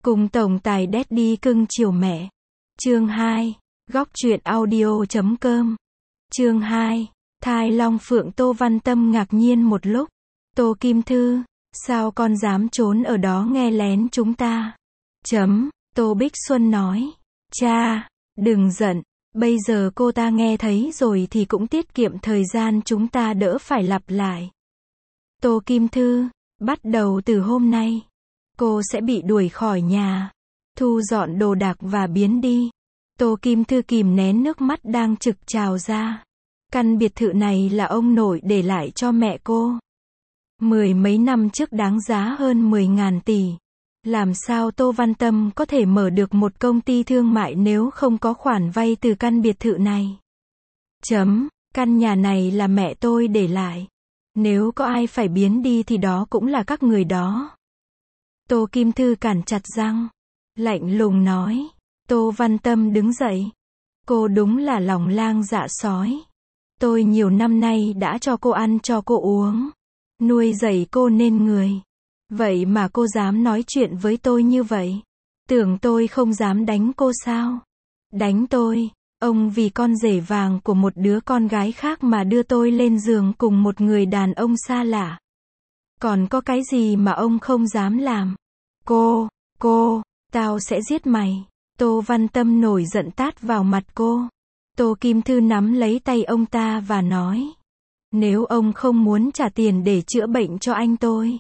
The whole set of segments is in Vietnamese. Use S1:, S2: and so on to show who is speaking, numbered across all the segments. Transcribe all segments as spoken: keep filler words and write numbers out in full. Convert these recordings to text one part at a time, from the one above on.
S1: Cùng tổng tài Daddy cưng chiều mẹ. Chương hai. Góc truyện audio chấm com. Chương hai. Thai Long Phượng. Tô Văn Tâm ngạc nhiên một lúc. Tô Kim Thư, sao con dám trốn ở đó nghe lén chúng ta? Chấm. Tô Bích Xuân nói. Cha, đừng giận. Bây giờ cô ta nghe thấy rồi thì cũng tiết kiệm thời gian chúng ta đỡ phải lặp lại. Tô Kim Thư, bắt đầu từ hôm nay, cô sẽ bị đuổi khỏi nhà, thu dọn đồ đạc và biến đi. Tô Kim Thư kìm nén nước mắt đang trực trào ra. Căn biệt thự này là ông nội để lại cho mẹ cô. Mười mấy năm trước đáng giá hơn mười ngàn tỷ. Làm sao Tô Văn Tâm có thể mở được một công ty thương mại nếu không có khoản vay từ căn biệt thự này? Chấm. Căn nhà này là mẹ tôi để lại. Nếu có ai phải biến đi thì đó cũng là các người đó. Tô Kim Thư cản chặt răng, lạnh lùng nói. Tô Văn Tâm đứng dậy. Cô đúng là lòng lang dạ sói. Tôi nhiều năm nay đã cho cô ăn cho cô uống, nuôi dạy cô nên người. Vậy mà cô dám nói chuyện với tôi như vậy? Tưởng tôi không dám đánh cô sao? Đánh tôi, ông vì con rể vàng của một đứa con gái khác mà đưa tôi lên giường cùng một người đàn ông xa lạ. Còn có cái gì mà ông không dám làm? Cô, cô, tao sẽ giết mày. Tô Văn Tâm nổi giận tát vào mặt cô. Tô Kim Thư nắm lấy tay ông ta và nói. Nếu ông không muốn trả tiền để chữa bệnh cho anh tôi,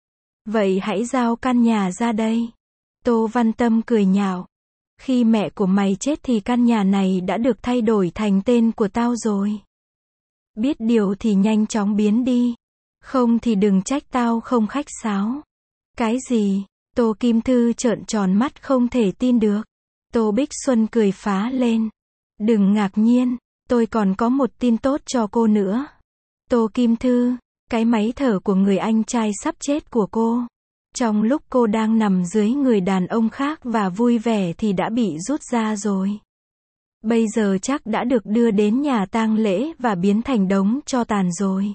S1: vậy hãy giao căn nhà ra đây. Tô Văn Tâm cười nhạo. Khi mẹ của mày chết thì căn nhà này đã được thay đổi thành tên của tao rồi. Biết điều thì nhanh chóng biến đi. Không thì đừng trách tao không khách sáo. Cái gì? Tô Kim Thư trợn tròn mắt không thể tin được. Tô Bích Xuân cười phá lên. Đừng ngạc nhiên, tôi còn có một tin tốt cho cô nữa. Tô Kim Thư, cái máy thở của người anh trai sắp chết của cô, trong lúc cô đang nằm dưới người đàn ông khác và vui vẻ thì đã bị rút ra rồi. Bây giờ chắc đã được đưa đến nhà tang lễ và biến thành đống tro tàn rồi.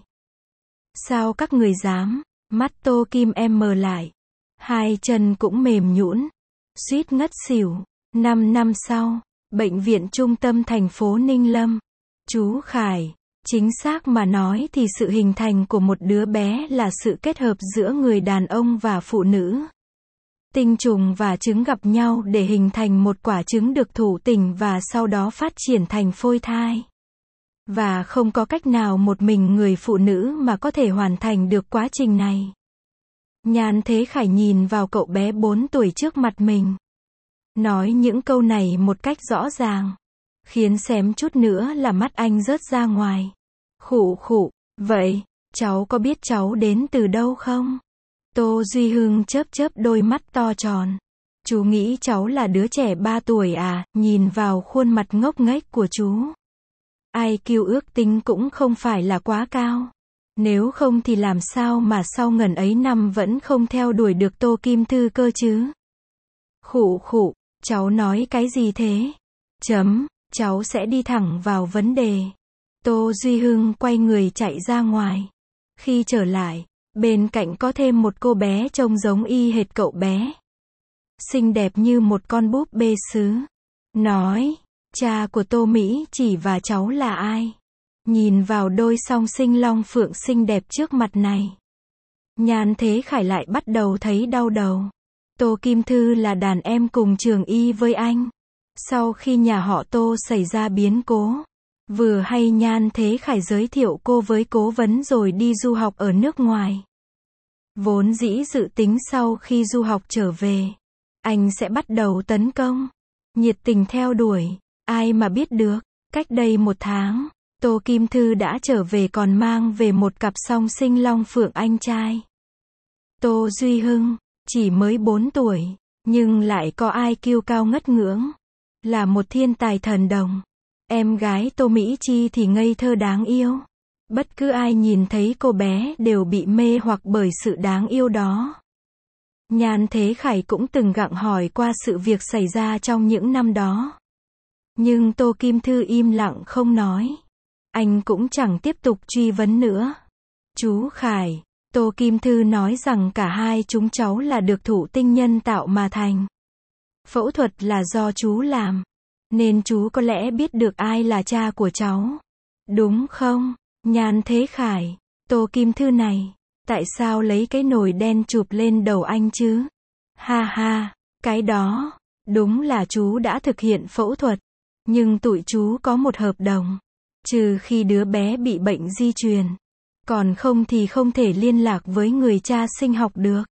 S1: Sao các người dám? Mắt Tô Kim em mờ lại. Hai chân cũng mềm nhũn, suýt ngất xỉu. Năm năm sau, bệnh viện trung tâm thành phố Ninh Lâm. Chú Khải, chính xác mà nói thì sự hình thành của một đứa bé là sự kết hợp giữa người đàn ông và phụ nữ. Tinh trùng và trứng gặp nhau để hình thành một quả trứng được thụ tinh và sau đó phát triển thành phôi thai. Và không có cách nào một mình người phụ nữ mà có thể hoàn thành được quá trình này. Nhan Thế Khải nhìn vào cậu bé bốn tuổi trước mặt mình, nói những câu này một cách rõ ràng, khiến xém chút nữa là mắt anh rớt ra ngoài. Khụ khụ, vậy, cháu có biết cháu đến từ đâu không? Tô Duy Hưng chớp chớp đôi mắt to tròn. Chú nghĩ cháu là đứa trẻ ba tuổi à? Nhìn vào khuôn mặt ngốc nghếch của chú, i kiu ước tính cũng không phải là quá cao. Nếu không thì làm sao mà sau ngần ấy năm vẫn không theo đuổi được Tô Kim Thư cơ chứ? Khụ khụ, cháu nói cái gì thế? Chấm, cháu sẽ đi thẳng vào vấn đề. Tô Duy Hưng quay người chạy ra ngoài. Khi trở lại, bên cạnh có thêm một cô bé trông giống y hệt cậu bé. Xinh đẹp như một con búp bê sứ. Nói, cha của Tô Mỹ Chỉ và cháu là ai? Nhìn vào đôi song sinh long phượng xinh đẹp trước mặt này, Nhan Thế Khải lại bắt đầu thấy đau đầu. Tô Kim Thư là đàn em cùng trường y với anh. Sau khi nhà họ Tô xảy ra biến cố, vừa hay Nhan Thế Khải giới thiệu cô với cố vấn rồi đi du học ở nước ngoài. Vốn dĩ dự tính sau khi du học trở về, anh sẽ bắt đầu tấn công, nhiệt tình theo đuổi. Ai mà biết được, cách đây một tháng, Tô Kim Thư đã trở về còn mang về một cặp song sinh long phượng anh trai. Tô Duy Hưng, chỉ mới bốn tuổi, nhưng lại có i kiu cao ngất ngưỡng. Là một thiên tài thần đồng. Em gái Tô Mỹ Chi thì ngây thơ đáng yêu. Bất cứ ai nhìn thấy cô bé đều bị mê hoặc bởi sự đáng yêu đó. Nhan Thế Khải cũng từng gặng hỏi qua sự việc xảy ra trong những năm đó. Nhưng Tô Kim Thư im lặng không nói. Anh cũng chẳng tiếp tục truy vấn nữa. Chú Khải, Tô Kim Thư nói rằng cả hai chúng cháu là được thụ tinh nhân tạo mà thành. Phẫu thuật là do chú làm. Nên chú có lẽ biết được ai là cha của cháu. Đúng không? Nhan Thế Khải. Tô Kim Thư này. Tại sao lấy cái nồi đen chụp lên đầu anh chứ? Ha ha. Cái đó. Đúng là chú đã thực hiện phẫu thuật. Nhưng tụi chú có một hợp đồng. Trừ khi đứa bé bị bệnh di truyền. Còn không thì không thể liên lạc với người cha sinh học được.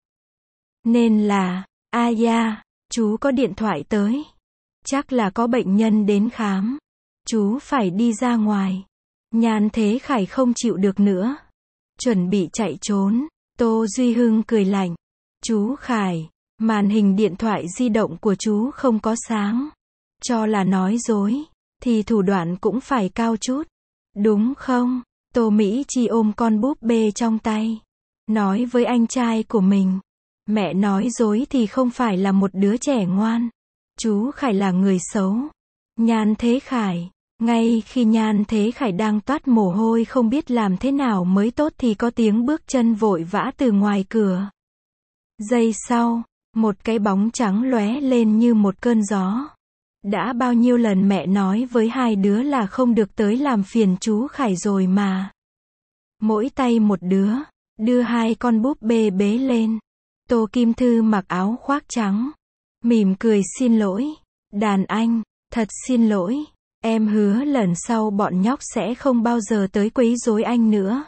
S1: Nên là, a da, chú có điện thoại tới. Chắc là có bệnh nhân đến khám. Chú phải đi ra ngoài. Nhan Thế Khải không chịu được nữa. Chuẩn bị chạy trốn. Tô Duy Hưng cười lạnh. Chú Khải, màn hình điện thoại di động của chú không có sáng. Cho là nói dối. Thì thủ đoạn cũng phải cao chút. Đúng không? Tô Mỹ Chi ôm con búp bê trong tay. Nói với anh trai của mình. Mẹ nói dối thì không phải là một đứa trẻ ngoan. Chú Khải là người xấu. Nhan Thế Khải. Ngay khi Nhan Thế Khải đang toát mồ hôi không biết làm thế nào mới tốt thì có tiếng bước chân vội vã từ ngoài cửa. Giây sau, một cái bóng trắng lóe lên như một cơn gió. Đã bao nhiêu lần mẹ nói với hai đứa là không được tới làm phiền chú Khải rồi mà. Mỗi tay một đứa, đưa hai con búp bê bế lên. Tô Kim Thư mặc áo khoác trắng. Mỉm cười xin lỗi. Đàn anh, thật xin lỗi. Em hứa lần sau bọn nhóc sẽ không bao giờ tới quấy rối anh nữa.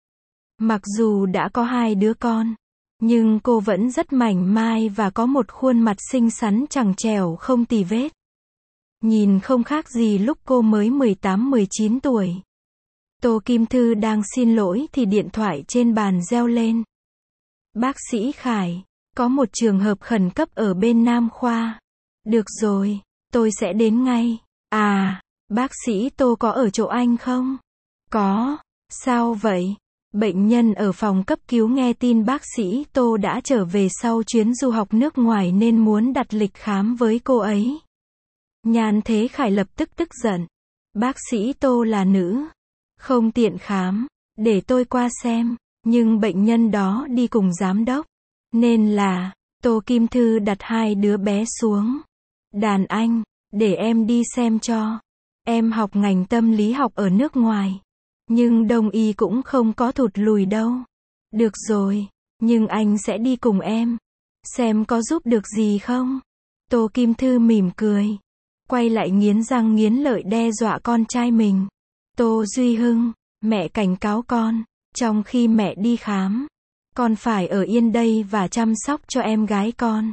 S1: Mặc dù đã có hai đứa con, nhưng cô vẫn rất mảnh mai và có một khuôn mặt xinh xắn trằng trẻo không tì vết. Nhìn không khác gì lúc cô mới mười tám mười chín tuổi. Tô Kim Thư đang xin lỗi thì điện thoại trên bàn reo lên. Bác sĩ Khải, có một trường hợp khẩn cấp ở bên Nam Khoa. Được rồi, tôi sẽ đến ngay. À, bác sĩ Tô có ở chỗ anh không? Có. Sao vậy? Bệnh nhân ở phòng cấp cứu nghe tin bác sĩ Tô đã trở về sau chuyến du học nước ngoài nên muốn đặt lịch khám với cô ấy. Nhan Thế Khải lập tức tức giận. Bác sĩ Tô là nữ. Không tiện khám. Để tôi qua xem. Nhưng bệnh nhân đó đi cùng giám đốc. Nên là, Tô Kim Thư đặt hai đứa bé xuống. Đàn anh, để em đi xem cho. Em học ngành tâm lý học ở nước ngoài. Nhưng đông y cũng không có thụt lùi đâu. Được rồi, nhưng anh sẽ đi cùng em. Xem có giúp được gì không? Tô Kim Thư mỉm cười. Quay lại nghiến răng nghiến lợi đe dọa con trai mình. Tô Duy Hưng, mẹ cảnh cáo con. Trong khi mẹ đi khám, con phải ở yên đây và chăm sóc cho em gái con.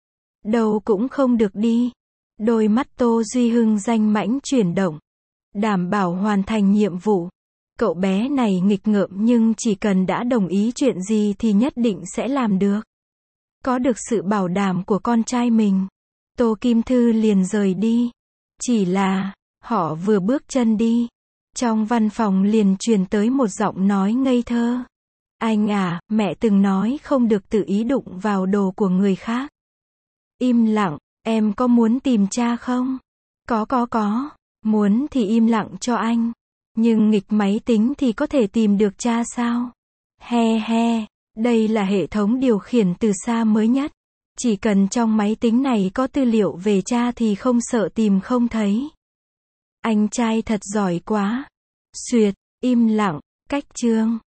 S1: Đâu cũng không được đi. Đôi mắt Tô Duy Hưng danh mãnh chuyển động. Đảm bảo hoàn thành nhiệm vụ. Cậu bé này nghịch ngợm nhưng chỉ cần đã đồng ý chuyện gì thì nhất định sẽ làm được. Có được sự bảo đảm của con trai mình, Tô Kim Thư liền rời đi. Chỉ là, họ vừa bước chân đi, trong văn phòng liền truyền tới một giọng nói ngây thơ. Anh à, mẹ từng nói không được tự ý đụng vào đồ của người khác. Im lặng, em có muốn tìm cha không? Có có có, muốn thì im lặng cho anh. Nhưng nghịch máy tính thì có thể tìm được cha sao? He he, đây là hệ thống điều khiển từ xa mới nhất. Chỉ cần trong máy tính này có tư liệu về cha thì không sợ tìm không thấy. Anh trai thật giỏi quá. Xuyệt, im lặng, cách chương.